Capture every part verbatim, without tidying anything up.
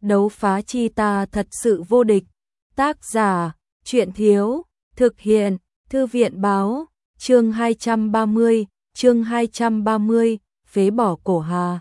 đấu phá chi ta thật sự vô địch. Tác giả, truyện thiếu, thực hiện, thư viện báo, chương hai trăm ba mươi, chương hai trăm ba mươi, phế bỏ cổ Hà.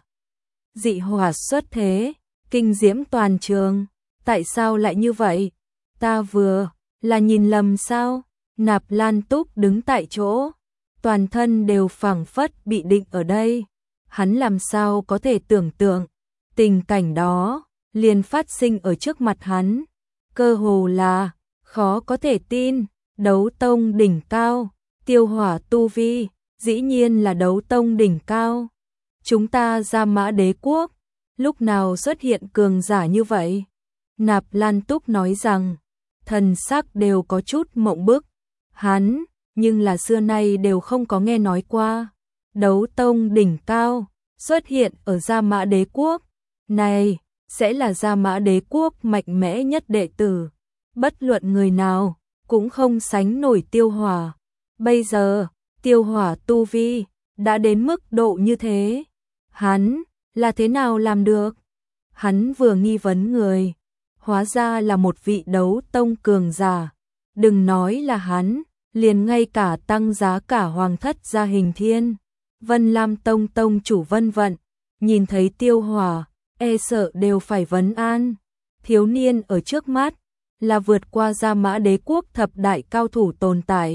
Dị hỏa xuất thế, kinh diễm toàn trường, tại sao lại như vậy? Ta vừa, là nhìn lầm sao? Nạp Lan Túc đứng tại chỗ, toàn thân đều phảng phất bị định ở đây. Hắn làm sao có thể tưởng tượng, tình cảnh đó liền phát sinh ở trước mặt hắn, cơ hồ là khó có thể tin. Đấu tông đỉnh cao, tiêu hỏa tu vi, dĩ nhiên là đấu tông đỉnh cao. Chúng ta Gia Mã Đế quốc, lúc nào xuất hiện cường giả như vậy? Nạp Lan Túc nói rằng, thần sắc đều có chút mộng bức. Hắn, nhưng là xưa nay đều không có nghe nói qua. Đấu tông đỉnh cao, xuất hiện ở Gia Mã Đế quốc. Này, sẽ là Gia Mã Đế quốc mạnh mẽ nhất đệ tử. Bất luận người nào, cũng không sánh nổi tiêu hỏa. Bây giờ, tiêu hỏa tu vi, đã đến mức độ như thế. Hắn, là thế nào làm được? Hắn vừa nghi vấn người, hóa ra là một vị đấu tông cường giả. Đừng nói là hắn, liền ngay cả tăng giá cả hoàng thất gia Hình Thiên, Vân Lam Tông tông chủ Vân Vận, nhìn thấy tiêu hỏa, e sợ đều phải vấn an. Thiếu niên ở trước mắt, là vượt qua Gia Mã Đế quốc thập đại cao thủ tồn tại.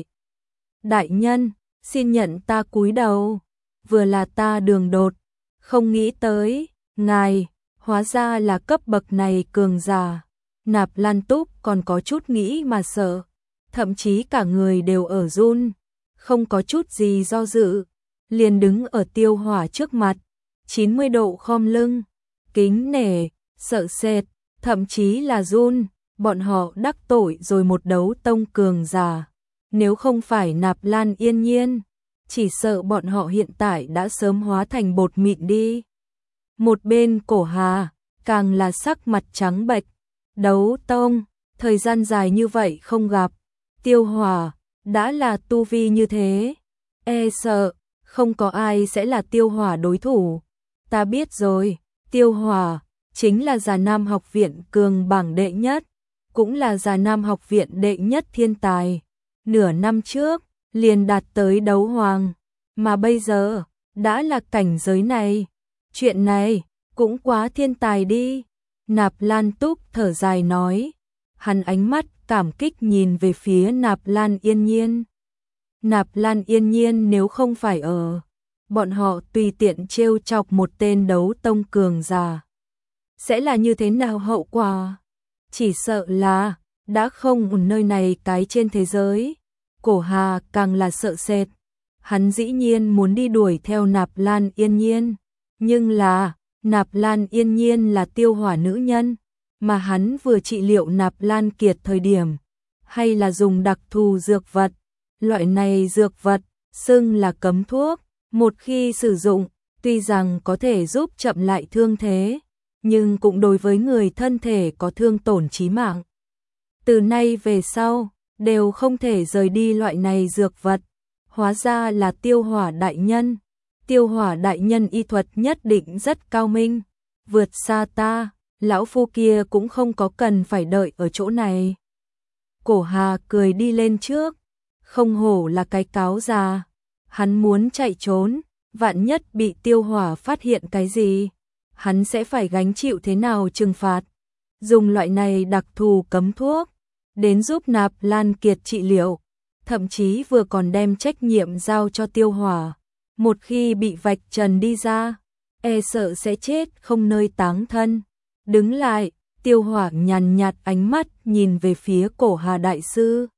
Đại nhân, xin nhận ta cúi đầu, vừa là ta đường đột, không nghĩ tới, ngài, hóa ra là cấp bậc này cường giả. Nạp Lan Túc còn có chút nghĩ mà sợ, thậm chí cả người đều ở run, không có chút gì do dự, liền đứng ở tiêu hỏa trước mặt, chín mươi độ khom lưng, kính nể, sợ sệt, thậm chí là run. Bọn họ đắc tội rồi một đấu tông cường giả. Nếu không phải Nạp Lan Yên Nhiên, chỉ sợ bọn họ hiện tại đã sớm hóa thành bột mịn đi. Một bên cổ Hà, càng là sắc mặt trắng bệch. Đấu tông, thời gian dài như vậy không gặp. Tiêu hỏa, đã là tu vi như thế. E sợ, không có ai sẽ là tiêu hỏa đối thủ. Ta biết rồi, tiêu hỏa, chính là Già Nam học viện cường bảng đệ nhất. Cũng là Già Nam học viện đệ nhất thiên tài. Nửa năm trước, liền đạt tới đấu hoàng. Mà bây giờ, đã là cảnh giới này. Chuyện này, cũng quá thiên tài đi. Nạp Lan Túc thở dài nói. Hắn ánh mắt cảm kích nhìn về phía Nạp Lan Yên Nhiên. Nạp Lan Yên Nhiên nếu không phải ở, bọn họ tùy tiện trêu chọc một tên đấu tông cường giả, sẽ là như thế nào hậu quả? Chỉ sợ là, đã không ở nơi này cái trên thế giới. Cổ Hà càng là sợ sệt. Hắn dĩ nhiên muốn đi đuổi theo Nạp Lan Yên Nhiên. Nhưng là, Nạp Lan Yên Nhiên là tiêu hỏa nữ nhân. Mà hắn vừa trị liệu Nạp Lan Kiệt thời điểm. Hay là dùng đặc thù dược vật. Loại này dược vật, xưng là cấm thuốc. Một khi sử dụng, tuy rằng có thể giúp chậm lại thương thế, nhưng cũng đối với người thân thể có thương tổn chí mạng. Từ nay về sau, đều không thể rời đi loại này dược vật. Hóa ra là tiêu hỏa đại nhân. Tiêu hỏa đại nhân y thuật nhất định rất cao minh. Vượt xa ta, lão phu kia cũng không có cần phải đợi ở chỗ này. Cổ Hà cười đi lên trước. Không hổ là cái cáo già. Hắn muốn chạy trốn, vạn nhất bị tiêu hỏa phát hiện cái gì, hắn sẽ phải gánh chịu thế nào trừng phạt. Dùng loại này đặc thù cấm thuốc, đến giúp Nạp Lan Kiệt trị liệu, thậm chí vừa còn đem trách nhiệm giao cho tiêu hỏa. Một khi bị vạch trần đi ra, e sợ sẽ chết không nơi táng thân. Đứng lại, tiêu hỏa nhàn nhạt ánh mắt nhìn về phía cổ Hà đại sư.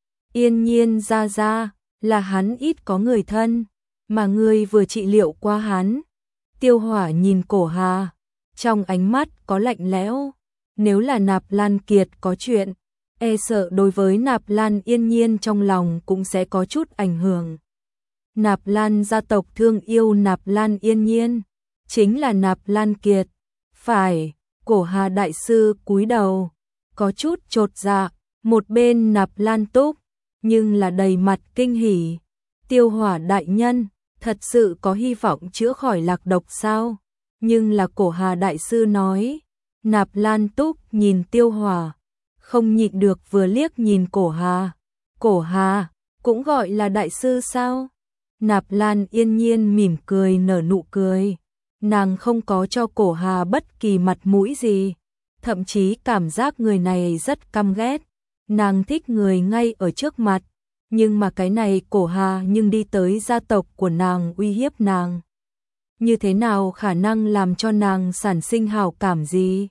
Yên Nhiên ra ra, là hắn ít có người thân, mà ngươi vừa trị liệu qua hắn. Tiêu hỏa nhìn cổ Hà, trong ánh mắt có lạnh lẽo. Nếu là Nạp Lan Kiệt có chuyện, e sợ đối với Nạp Lan Yên Nhiên trong lòng cũng sẽ có chút ảnh hưởng. Nạp Lan gia tộc thương yêu Nạp Lan Yên Nhiên, chính là Nạp Lan Kiệt. Phải, cổ Hà đại sư cúi đầu, có chút chột dạ. Một bên Nạp Lan Túc, nhưng là đầy mặt kinh hỉ. Tiêu hỏa đại nhân, thật sự có hy vọng chữa khỏi lạc độc sao? Nhưng là cổ Hà đại sư nói, Nạp Lan Túc nhìn Tiêu Hỏa, không nhịn được vừa liếc nhìn Cổ Hà. Cổ Hà, cũng gọi là đại sư sao? Nạp Lan Yên Nhiên mỉm cười nở nụ cười. Nàng không có cho Cổ Hà bất kỳ mặt mũi gì, thậm chí cảm giác người này rất căm ghét. Nàng thích người ngay ở trước mặt, nhưng mà cái này Cổ Hà nhưng đi tới gia tộc của nàng uy hiếp nàng. Như thế nào khả năng làm cho nàng sản sinh hảo cảm gì?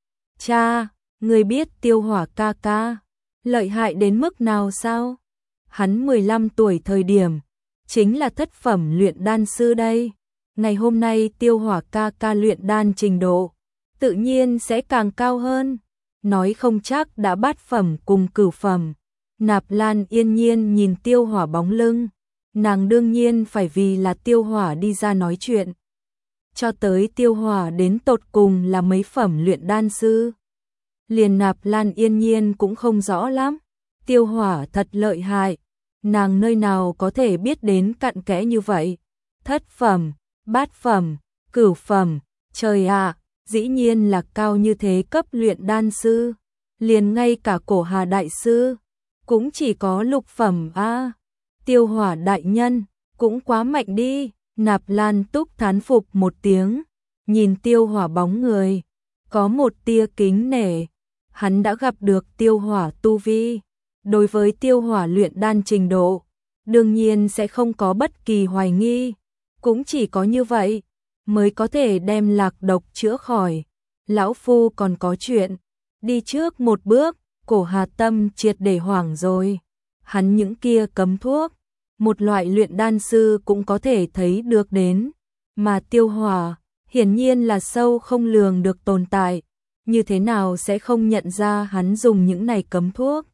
Cha, người biết Tiêu Hỏa ca ca lợi hại đến mức nào sao? Hắn mười lăm tuổi thời điểm chính là thất phẩm luyện đan sư đây. Ngày hôm nay Tiêu Hỏa ca ca luyện đan trình độ tự nhiên sẽ càng cao hơn, nói không chắc đã bát phẩm cùng cửu phẩm. Nạp Lan Yên Nhiên nhìn Tiêu Hỏa bóng lưng, nàng đương nhiên phải vì là Tiêu Hỏa đi ra nói chuyện. Cho tới Tiêu Hỏa đến tột cùng là mấy phẩm luyện đan sư, liền Nạp Lan Yên Nhiên cũng không rõ lắm. Tiêu Hỏa thật lợi hại, nàng nơi nào có thể biết đến cặn kẽ như vậy. Thất phẩm, bát phẩm, cửu phẩm, trời ạ, dĩ nhiên là cao như thế cấp luyện đan sư. Liền ngay cả Cổ Hà đại sư cũng chỉ có lục phẩm a. Tiêu Hỏa đại nhân cũng quá mạnh đi. Nạp Lan Túc thán phục một tiếng, nhìn Tiêu Hỏa bóng người, có một tia kính nể. Hắn đã gặp được Tiêu Hỏa tu vi, đối với Tiêu Hỏa luyện đan trình độ, đương nhiên sẽ không có bất kỳ hoài nghi. Cũng chỉ có như vậy mới có thể đem lạc độc chữa khỏi. Lão phu còn có chuyện, đi trước một bước. Cổ Hà tâm triệt để hoảng rồi. Hắn những kia cấm thuốc, một loại luyện đan sư cũng có thể thấy được đến, mà Tiêu Hỏa hiển nhiên là sâu không lường được tồn tại, như thế nào sẽ không nhận ra hắn dùng những này cấm thuốc.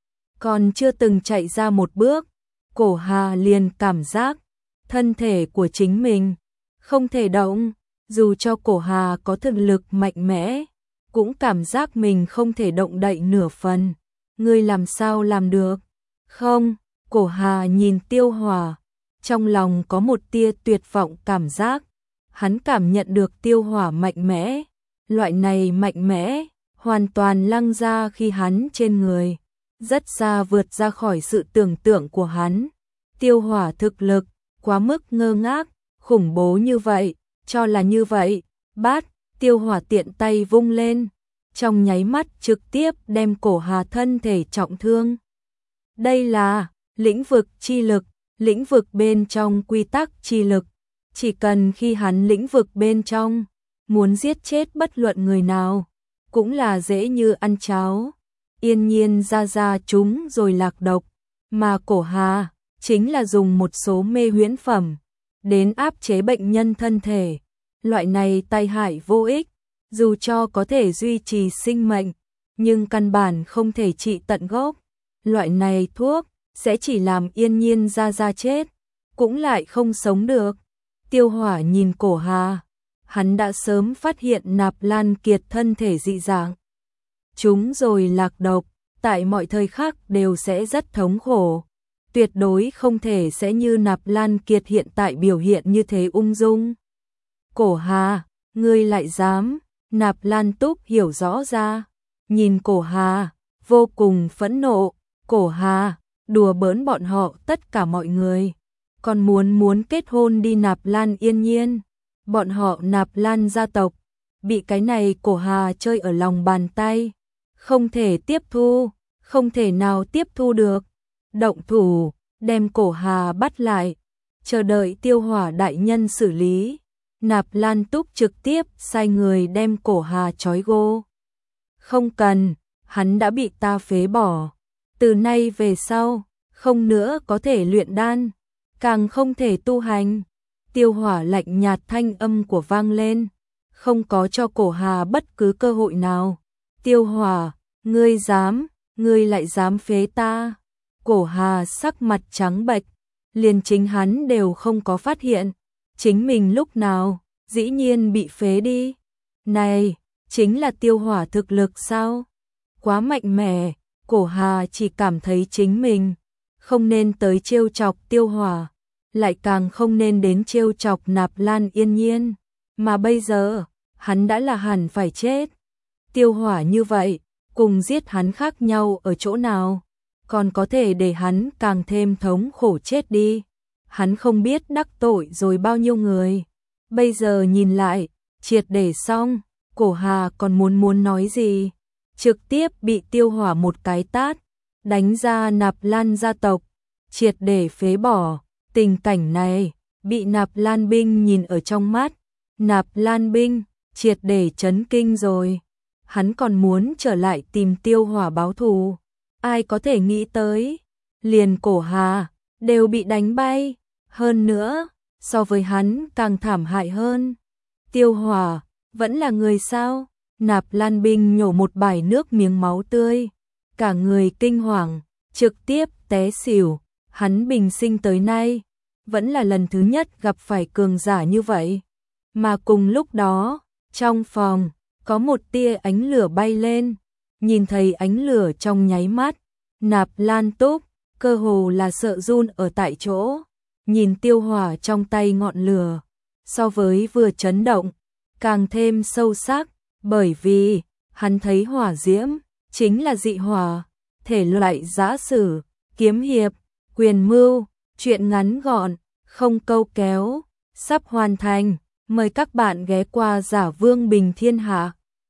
Còn chưa từng chạy ra một bước, Cổ Hà liền cảm giác thân thể của chính mình không thể động, dù cho Cổ Hà có thực lực mạnh mẽ, cũng cảm giác mình không thể động đậy nửa phần. Ngươi làm sao làm được? Không, Cổ Hà nhìn Tiêu Hỏa, trong lòng có một tia tuyệt vọng cảm giác. Hắn cảm nhận được Tiêu Hỏa mạnh mẽ, loại này mạnh mẽ hoàn toàn lăng ra khi hắn trên người, rất xa vượt ra khỏi sự tưởng tượng của hắn. Tiêu Hỏa thực lực quá mức ngơ ngác, khủng bố như vậy, cho là như vậy. Bát, Tiêu Hỏa tiện tay vung lên, trong nháy mắt trực tiếp đem Cổ Hà thân thể trọng thương. Đây là lĩnh vực chi lực, lĩnh vực bên trong quy tắc chi lực. Chỉ cần khi hắn lĩnh vực bên trong, muốn giết chết bất luận người nào, cũng là dễ như ăn cháo. Yên Nhiên ra ra chúng rồi lạc độc, mà Cổ Hà chính là dùng một số mê huyễn phẩm đến áp chế bệnh nhân thân thể. Loại này tai hại vô ích, dù cho có thể duy trì sinh mệnh, nhưng căn bản không thể trị tận gốc. Loại này thuốc sẽ chỉ làm Yên Nhiên ra ra chết, cũng lại không sống được. Tiêu Hỏa nhìn Cổ Hà, hắn đã sớm phát hiện Nạp Lan Kiệt thân thể dị dạng. Chúng rồi lạc độc, tại mọi thời khắc đều sẽ rất thống khổ. Tuyệt đối không thể sẽ như Nạp Lan Kiệt hiện tại biểu hiện như thế ung dung. Cổ Hà, ngươi lại dám? Nạp Lan Túc hiểu rõ ra, nhìn Cổ Hà, vô cùng phẫn nộ. Cổ Hà, đùa bỡn bọn họ tất cả mọi người, còn muốn muốn kết hôn đi Nạp Lan Yên Nhiên. Bọn họ Nạp Lan gia tộc, bị cái này Cổ Hà chơi ở lòng bàn tay. Không thể tiếp thu, không thể nào tiếp thu được. Động thủ, đem Cổ Hà bắt lại, chờ đợi Tiêu Hỏa đại nhân xử lý. Nạp Lan Túc trực tiếp sai người đem Cổ Hà trói gô. Không cần, hắn đã bị ta phế bỏ. Từ nay về sau, không nữa có thể luyện đan, càng không thể tu hành. Tiêu Hỏa lạnh nhạt thanh âm của vang lên, không có cho Cổ Hà bất cứ cơ hội nào. Tiêu Hỏa, ngươi dám, ngươi lại dám phế ta? Cổ Hà sắc mặt trắng bệch, liền chính hắn đều không có phát hiện, chính mình lúc nào dĩ nhiên bị phế đi. Này, chính là Tiêu Hỏa thực lực sao? Quá mạnh mẽ. Cổ Hà chỉ cảm thấy chính mình không nên tới trêu chọc Tiêu Hỏa, lại càng không nên đến trêu chọc Nạp Lan Yên Nhiên, mà bây giờ hắn đã là hẳn phải chết. Tiêu Hỏa như vậy, cùng giết hắn khác nhau ở chỗ nào, còn có thể để hắn càng thêm thống khổ chết đi. Hắn không biết đắc tội rồi bao nhiêu người. Bây giờ nhìn lại, triệt để xong, Cổ Hà còn muốn muốn nói gì, trực tiếp bị Tiêu Hỏa một cái tát, đánh ra Nạp Lan gia tộc, triệt để phế bỏ. Tình cảnh này, bị Nạp Lan Binh nhìn ở trong mắt, Nạp Lan Binh triệt để chấn kinh rồi. Hắn còn muốn trở lại tìm Tiêu Hỏa báo thù. Ai có thể nghĩ tới, liền Cổ Hà đều bị đánh bay, hơn nữa, so với hắn càng thảm hại hơn. Tiêu Hỏa vẫn là người sao? Nạp Lan Binh nhổ một bãi nước miếng máu tươi, cả người kinh hoàng, trực tiếp té xỉu. Hắn bình sinh tới nay, vẫn là lần thứ nhất gặp phải cường giả như vậy. Mà cùng lúc đó, trong phòng, có một tia ánh lửa bay lên, nhìn thấy ánh lửa trong nháy mắt, Nạp Lan Túc cơ hồ là sợ run ở tại chỗ, nhìn Tiêu Hỏa trong tay ngọn lửa, so với vừa chấn động, càng thêm sâu sắc, bởi vì hắn thấy hỏa diễm chính là dị hỏa, thể loại giã sử, kiếm hiệp, quyền mưu, chuyện ngắn gọn, không câu kéo, sắp hoàn thành. Mời các bạn ghé qua Giả Vương Bình Thiên Hạ.